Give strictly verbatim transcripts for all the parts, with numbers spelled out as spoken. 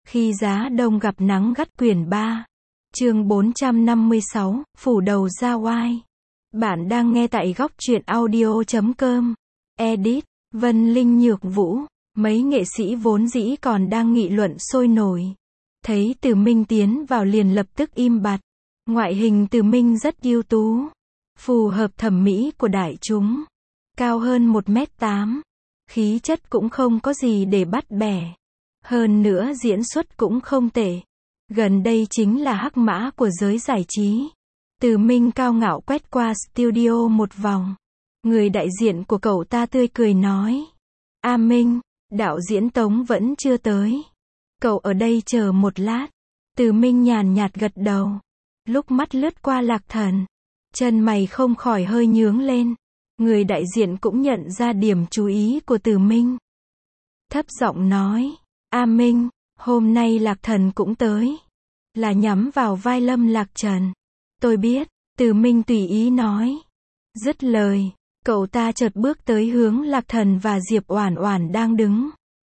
Khi giá đông gặp nắng gắt quyển ba. Chương bốn trăm năm mươi sáu, phủ đầu ra oai. Bạn đang nghe tại góc truyện audio chấm com. Edit, Vân Linh Nhược Vũ. Mấy nghệ sĩ vốn dĩ còn đang nghị luận sôi nổi. Thấy Từ Minh tiến vào liền lập tức im bặt. Ngoại hình Từ Minh rất ưu tú. Phù hợp thẩm mỹ của đại chúng. Cao hơn một mét tám. Khí chất cũng không có gì để bắt bẻ. Hơn nữa diễn xuất cũng không tệ. Gần đây chính là hắc mã của giới giải trí. Từ Minh cao ngạo quét qua studio một vòng. Người đại diện của cậu ta tươi cười nói. A Minh, đạo diễn Tống vẫn chưa tới. Cậu ở đây chờ một lát. Từ Minh nhàn nhạt gật đầu. Lúc mắt lướt qua Lạc Thần. Chân mày không khỏi hơi nhướng lên. Người đại diện cũng nhận ra điểm chú ý của Từ Minh. Thấp giọng nói. A Minh, hôm nay Lạc Thần cũng tới. Là nhắm vào vai Lâm Lạc Trần. Tôi biết, Từ Minh tùy ý nói. Dứt lời, cậu ta chợt bước tới hướng Lạc Thần và Diệp Oản Oản đang đứng.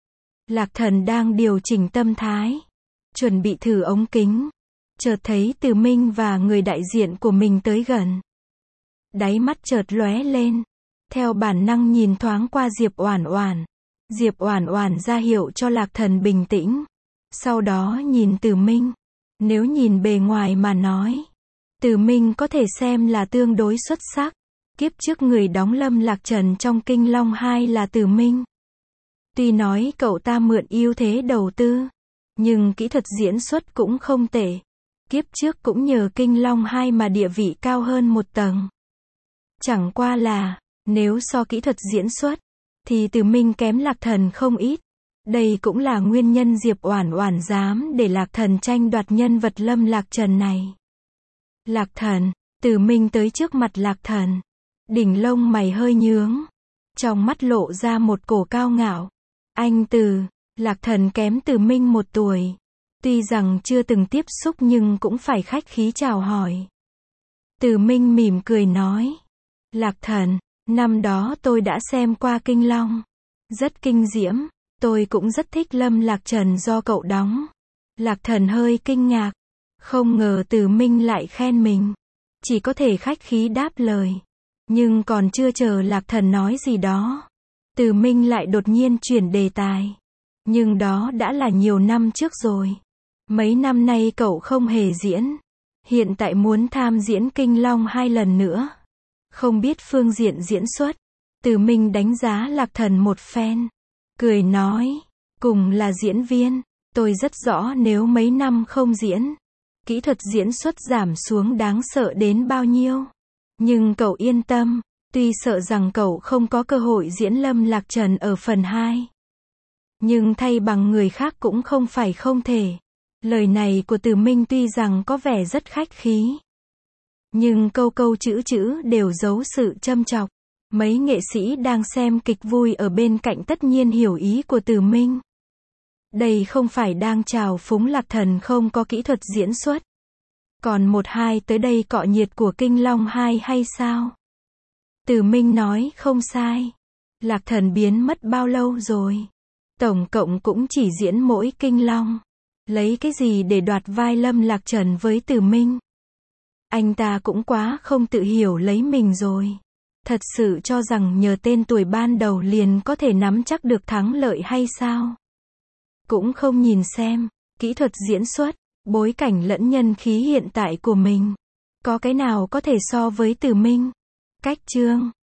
Lạc Thần đang điều chỉnh tâm thái, chuẩn bị thử ống kính. Chợt thấy Từ Minh và người đại diện của mình tới gần. Đáy mắt chợt lóe lên, theo bản năng nhìn thoáng qua Diệp Oản Oản. Diệp Oản Oản ra hiệu cho Lạc Thần bình tĩnh. Sau đó nhìn Từ Minh. Nếu nhìn bề ngoài mà nói, Từ Minh có thể xem là tương đối xuất sắc. Kiếp trước người đóng Lâm Lạc Trần trong Kinh Long hai là Từ Minh. Tuy nói cậu ta mượn ưu thế đầu tư, nhưng kỹ thuật diễn xuất cũng không tệ. Kiếp trước cũng nhờ Kinh Long hai mà địa vị cao hơn một tầng. Chẳng qua là, nếu so kỹ thuật diễn xuất, thì Từ Minh kém Lạc Thần không ít. Đây cũng là nguyên nhân Diệp Oản Oản dám để Lạc Thần tranh đoạt nhân vật Lâm Lạc Trần này. Lạc Thần, Từ Minh tới trước mặt Lạc Thần. Đỉnh lông mày hơi nhướng. Trong mắt lộ ra một cổ cao ngạo. Anh Từ, Lạc Thần kém Từ Minh một tuổi. Tuy rằng chưa từng tiếp xúc nhưng cũng phải khách khí chào hỏi. Từ Minh mỉm cười nói. Lạc Thần, năm đó tôi đã xem qua Kinh Long. Rất kinh diễm. Tôi cũng rất thích Lâm Lạc Trần do cậu đóng. Lạc Thần hơi kinh ngạc. Không ngờ Từ Minh lại khen mình. Chỉ có thể khách khí đáp lời. Nhưng còn chưa chờ Lạc Thần nói gì đó, Từ Minh lại đột nhiên chuyển đề tài. Nhưng đó đã là nhiều năm trước rồi. Mấy năm nay cậu không hề diễn. Hiện tại muốn tham diễn Kinh Long hai lần nữa. Không biết phương diện diễn xuất. Từ Minh đánh giá Lạc Thần một phen. Cười nói, cùng là diễn viên, tôi rất rõ nếu mấy năm không diễn, kỹ thuật diễn xuất giảm xuống đáng sợ đến bao nhiêu. Nhưng cậu yên tâm, tuy sợ rằng cậu không có cơ hội diễn Lâm Lạc Trần ở phần hai. Nhưng thay bằng người khác cũng không phải không thể. Lời này của Từ Minh tuy rằng có vẻ rất khách khí. Nhưng câu câu chữ chữ đều giấu sự châm chọc. Mấy nghệ sĩ đang xem kịch vui ở bên cạnh tất nhiên hiểu ý của Từ Minh. Đây không phải đang chào phúng Lạc Thần không có kỹ thuật diễn xuất. Còn một hai tới đây cọ nhiệt của Kinh Long hai hay sao? Từ Minh nói không sai. Lạc Thần biến mất bao lâu rồi? Tổng cộng cũng chỉ diễn mỗi Kinh Long. Lấy cái gì để đoạt vai Lâm Lạc Trần với Từ Minh? Anh ta cũng quá không tự hiểu lấy mình rồi. Thật sự cho rằng nhờ tên tuổi ban đầu liền có thể nắm chắc được thắng lợi hay sao? Cũng không nhìn xem, kỹ thuật diễn xuất, bối cảnh lẫn nhân khí hiện tại của mình. Có cái nào có thể so với Từ Minh? Cách chương